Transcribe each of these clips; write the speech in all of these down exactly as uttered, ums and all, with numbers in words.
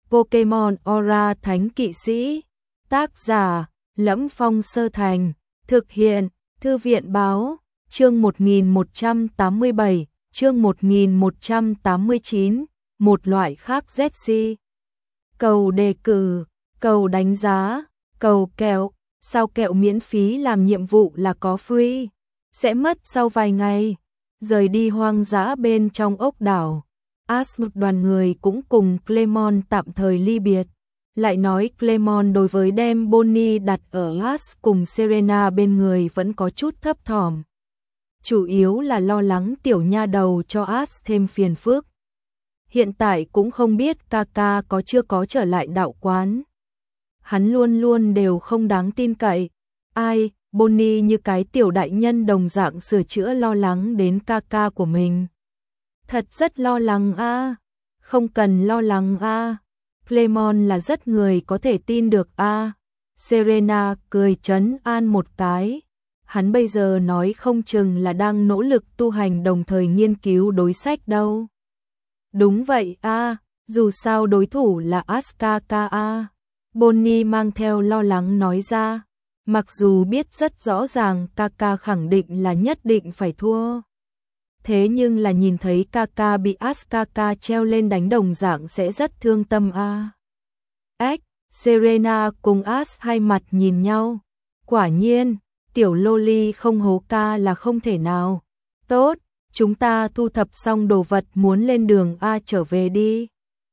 Pokemon Aura Thánh Kỵ Sĩ. Tác giả: Lẫm Phong Sơ Thành. Thực hiện: Thư viện báo. Chương một nghìn một trăm tám mươi bảy, chương một nghìn một trăm tám mươi chín, một loại khác Z C. Cầu đề cử, cầu đánh giá, cầu kẹo, sao kẹo miễn phí làm nhiệm vụ là có free, sẽ mất sau vài ngày. Rời đi hoang dã bên trong ốc đảo, Ash một đoàn người cũng cùng Clemon tạm thời ly biệt. Lại nói Clemon đối với đem Bonnie đặt ở Ash cùng Serena bên người vẫn có chút thấp thỏm. Chủ yếu là lo lắng tiểu nha đầu cho Ash thêm phiền phức. Hiện tại cũng không biết Kaka có chưa có trở lại đạo quán. Hắn luôn luôn đều không đáng tin cậy. Ai, Bonnie như cái tiểu đại nhân đồng dạng sửa chữa lo lắng đến Kaka của mình. Thật rất lo lắng a, à. Không cần lo lắng a. À. Clemon là rất người có thể tin được a. À. Serena cười trấn an một cái. Hắn bây giờ nói không chừng là đang nỗ lực tu hành đồng thời nghiên cứu đối sách đâu. Đúng vậy a, à. Dù sao đối thủ là Askaka a. Bonnie mang theo lo lắng nói ra. Mặc dù biết rất rõ ràng Kaka khẳng định là nhất định phải thua. Thế nhưng là nhìn thấy Kaka bị Askaka treo lên đánh đồng dạng sẽ rất thương tâm a. Ếch, Serena cùng Ash hai mặt nhìn nhau. Quả nhiên, tiểu loli không hố ca là không thể nào. Tốt, chúng ta thu thập xong đồ vật muốn lên đường A trở về đi.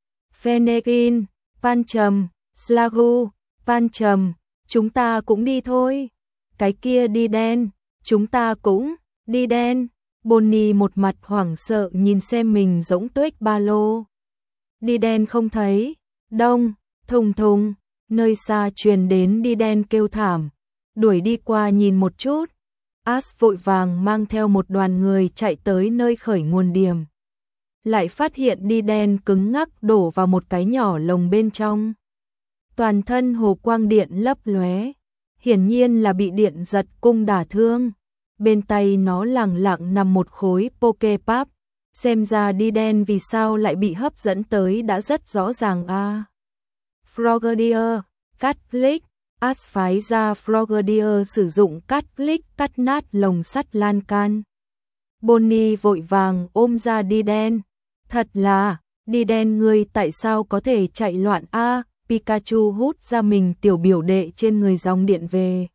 Fennekin, Pancham, Slagu, Pancham, chúng ta cũng đi thôi. Cái kia đi đen, chúng ta cũng đi đen. Bonnie một mặt hoảng sợ nhìn xem mình giống tuếch ba lô. Đi đen không thấy, đông, thùng thùng, nơi xa truyền đến đi đen kêu thảm. Đuổi đi qua nhìn một chút. Ash vội vàng mang theo một đoàn người chạy tới nơi khởi nguồn điểm. Lại phát hiện đi đen cứng ngắc đổ vào một cái nhỏ lồng bên trong. Toàn thân hồ quang điện lấp lóe, hiển nhiên là bị điện giật cung đả thương. Bên tay nó lẳng lặng nằm một khối Poképap, xem ra đi đen vì sao lại bị hấp dẫn tới đã rất rõ ràng a. À. Frogadier, cắt flick, Ash phái ra Frogadier sử dụng cắt flick cắt nát lồng sắt lan can. Bonnie vội vàng ôm ra đi đen. Thật là, đi đen ngươi tại sao có thể chạy loạn a? À, Pikachu hút ra mình tiểu biểu đệ trên người dòng điện về.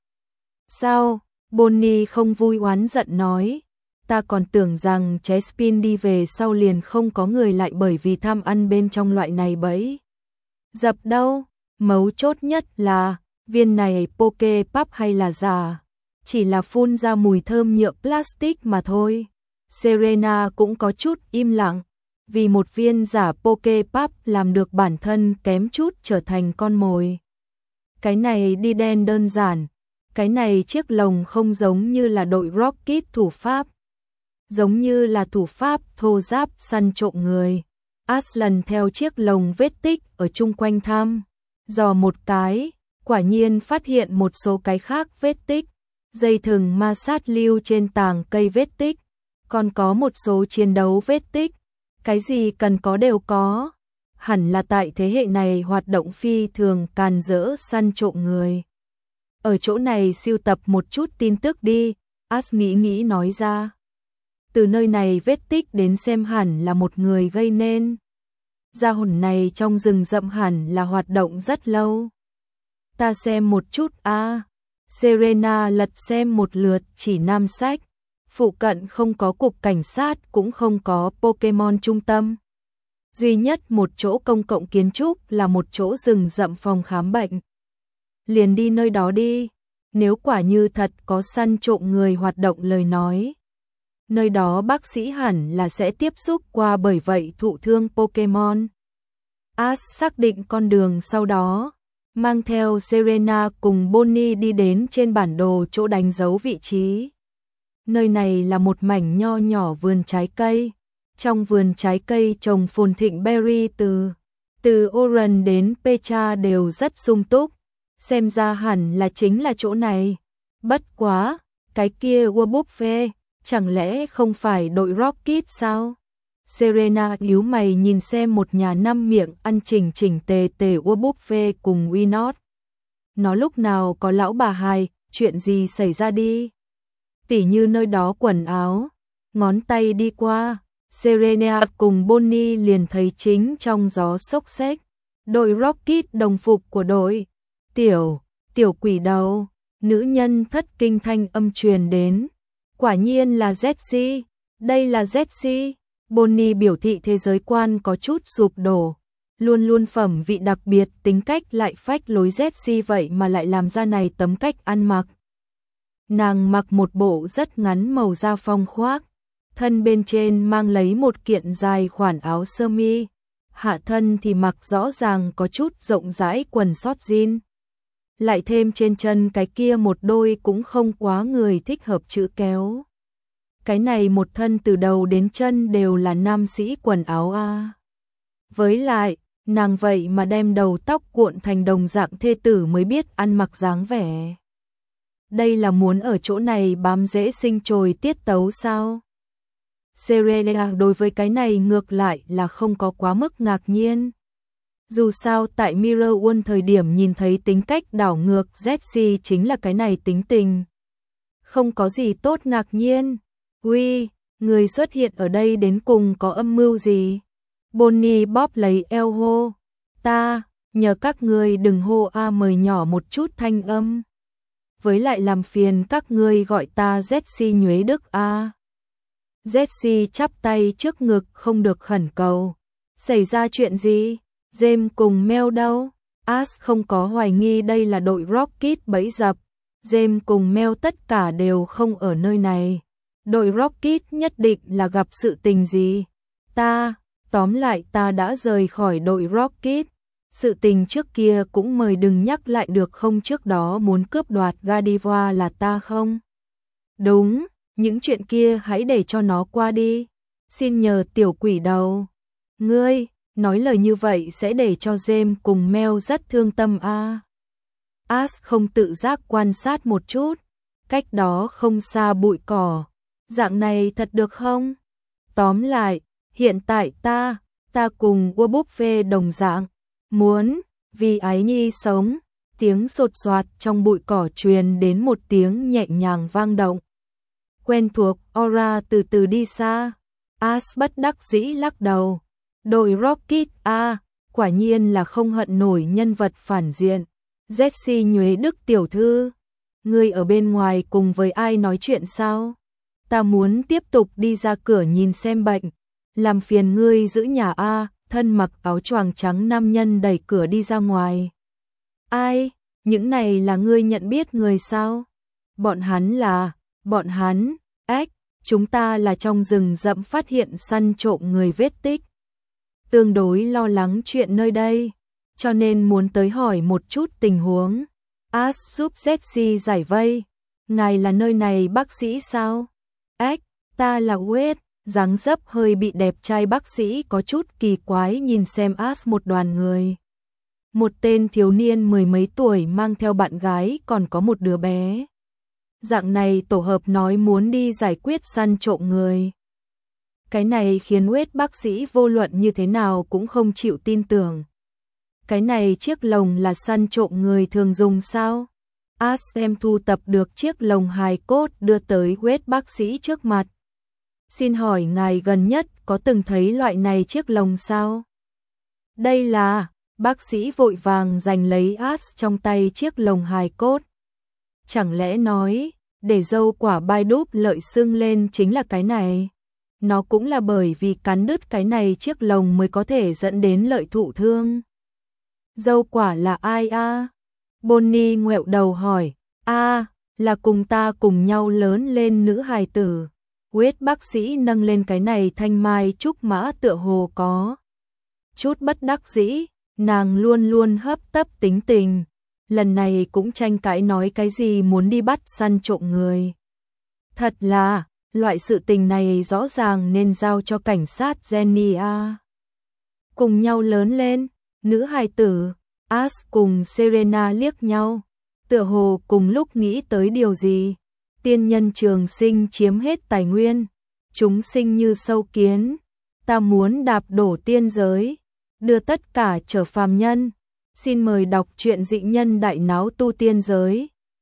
Sao? Bonnie không vui oán giận nói. Ta còn tưởng rằng Chespin đi về sau liền không có người lại bởi vì tham ăn bên trong loại này bẫy. Dập đâu? Mấu chốt nhất là, viên này Poképap hay là giả? Chỉ là phun ra mùi thơm nhựa plastic mà thôi. Serena cũng có chút im lặng. Vì một viên giả Poképap làm được bản thân kém chút trở thành con mồi. Cái này đi đen đơn giản. Cái này chiếc lồng không giống như là đội Rocket thủ pháp. Giống như là thủ pháp thô giáp săn trộm người. Ash lần theo chiếc lồng vết tích ở chung quanh thăm. Dò một cái, quả nhiên phát hiện một số cái khác vết tích. Dây thừng ma sát lưu trên tàng cây vết tích. Còn có một số chiến đấu vết tích. Cái gì cần có đều có. Hẳn là tại thế hệ này hoạt động phi thường càn rỡ săn trộm người. Ở chỗ này siêu tập một chút tin tức đi, Ash nghĩ nghĩ nói ra. Từ nơi này vết tích đến xem hẳn là một người gây nên. Gia hồn này trong rừng rậm hẳn là hoạt động rất lâu. Ta xem một chút a. À. Serena lật xem một lượt chỉ nam sách. Phụ cận không có cục cảnh sát cũng không có Pokemon trung tâm. Duy nhất một chỗ công cộng kiến trúc là một chỗ rừng rậm phòng khám bệnh. Liền đi nơi đó đi, nếu quả như thật có săn trộm người hoạt động lời nói. Nơi đó bác sĩ hẳn là sẽ tiếp xúc qua bởi vậy thụ thương Pokemon. Ash xác định con đường sau đó, mang theo Serena cùng Bonnie đi đến trên bản đồ chỗ đánh dấu vị trí. Nơi này là một mảnh nho nhỏ vườn trái cây. Trong vườn trái cây trồng phồn thịnh berry từ từ Oran đến Pecha đều rất sung túc. Xem ra hẳn là chính là chỗ này. Bất quá, cái kia Warbuffet, chẳng lẽ không phải đội Rocket sao? Serena nhíu mày nhìn xem một nhà năm miệng ăn chỉnh chỉnh tề tề ua buffet cùng Winot. Nó lúc nào có lão bà hai, chuyện gì xảy ra đi? Tỉ như nơi đó quần áo, ngón tay đi qua, Serena cùng Bonnie liền thấy chính trong gió xốc xếch. Đội Rocket đồng phục của đội. Tiểu, tiểu quỷ đầu, nữ nhân thất kinh thanh âm truyền đến. Quả nhiên là Jessie, đây là Jessie. Bonnie biểu thị thế giới quan có chút sụp đổ. Luôn luôn phẩm vị đặc biệt, tính cách lại phách lối Jessie vậy mà lại làm ra này tấm cách ăn mặc. Nàng mặc một bộ rất ngắn màu da phong khoác, thân bên trên mang lấy một kiện dài khoản áo sơ mi, hạ thân thì mặc rõ ràng có chút rộng rãi quần sót jean. Lại thêm trên chân cái kia một đôi cũng không quá người thích hợp chữ kéo. Cái này một thân từ đầu đến chân đều là nam sĩ quần áo a. Với lại, nàng vậy mà đem đầu tóc cuộn thành đồng dạng thê tử mới biết ăn mặc dáng vẻ. Đây là muốn ở chỗ này bám dễ sinh trồi tiết tấu sao? Serena đối với cái này ngược lại là không có quá mức ngạc nhiên. Dù sao tại Mirror World thời điểm nhìn thấy tính cách đảo ngược Jessie chính là cái này tính tình. Không có gì tốt ngạc nhiên. Uy, người xuất hiện ở đây đến cùng có âm mưu gì? Bonnie bóp lấy eo hô. Ta, nhờ các người đừng hô a mời nhỏ một chút thanh âm. Với lại làm phiền các ngươi gọi ta Jessie Nhuế Đức a. Jessie chắp tay trước ngực không được khẩn cầu. Xảy ra chuyện gì? James cùng Mel đâu? Ash không có hoài nghi đây là đội Rocket bẫy dập. James cùng Mel tất cả đều không ở nơi này. Đội Rocket nhất định là gặp sự tình gì? Ta, tóm lại ta đã rời khỏi đội Rocket. Sự tình trước kia cũng mời đừng nhắc lại được không, trước đó muốn cướp đoạt Godiva là ta không? Đúng, những chuyện kia hãy để cho nó qua đi. Xin nhờ tiểu quỷ đầu. Ngươi, nói lời như vậy sẽ để cho James cùng Mel rất thương tâm a. À. Ash không tự giác quan sát một chút. Cách đó không xa bụi cỏ. Dạng này thật được không? Tóm lại, hiện tại ta, ta cùng Ua Buffet đồng dạng. Muốn, vì ái nhi sống, tiếng sột soạt trong bụi cỏ truyền đến một tiếng nhẹ nhàng vang động. Quen thuộc, Aura từ từ đi xa. Ash bất đắc dĩ lắc đầu. Đội Rocket a, quả nhiên là không hận nổi nhân vật phản diện. Jessie Nhuế Đức tiểu thư, ngươi ở bên ngoài cùng với ai nói chuyện sao? Ta muốn tiếp tục đi ra cửa nhìn xem bệnh. Làm phiền ngươi giữ nhà a. Thân mặc áo choàng trắng nam nhân đẩy cửa đi ra ngoài. Ai? Những này là ngươi nhận biết người sao? Bọn hắn là, bọn hắn, ếch, chúng ta là trong rừng rậm phát hiện săn trộm người vết tích. Tương đối lo lắng chuyện nơi đây, cho nên muốn tới hỏi một chút tình huống. Ash giúp Jessie giải vây. Ngài là nơi này bác sĩ sao? Ếch, ta là Wade. Dáng dấp hơi bị đẹp trai bác sĩ có chút kỳ quái nhìn xem Ash một đoàn người. Một tên thiếu niên mười mấy tuổi mang theo bạn gái còn có một đứa bé. Dạng này tổ hợp nói muốn đi giải quyết săn trộm người. Cái này khiến Wade bác sĩ vô luận như thế nào cũng không chịu tin tưởng. Cái này chiếc lồng là săn trộm người thường dùng sao? Ash em thu tập được chiếc lồng hài cốt đưa tới Wade bác sĩ trước mặt. Xin hỏi ngài gần nhất có từng thấy loại này chiếc lồng sao? Đây là, bác sĩ vội vàng giành lấy Ash trong tay chiếc lồng hài cốt. Chẳng lẽ nói, để dâu quả bai đúp lợi sưng lên chính là cái này? Nó cũng là bởi vì cắn đứt cái này chiếc lồng mới có thể dẫn đến lợi thụ thương. Dâu quả là ai a? À? Bonnie ngoẹo đầu hỏi. A, à, là cùng ta cùng nhau lớn lên nữ hài tử. Wade bác sĩ nâng lên cái này thanh mai trúc mã tựa hồ có chút bất đắc dĩ, nàng luôn luôn hấp tấp tính tình, lần này cũng tranh cãi nói cái gì muốn đi bắt săn trộm người. Thật là, loại sự tình này rõ ràng nên giao cho cảnh sát Jenny a. Cùng nhau lớn lên, nữ hài tử, Ash cùng Serena liếc nhau, tựa hồ cùng lúc nghĩ tới điều gì. Tiên nhân trường sinh chiếm hết tài nguyên, chúng sinh như sâu kiến, ta muốn đạp đổ tiên giới, đưa tất cả trở phàm nhân. Xin mời đọc truyện Dị Nhân Đại Náo Tu Tiên Giới.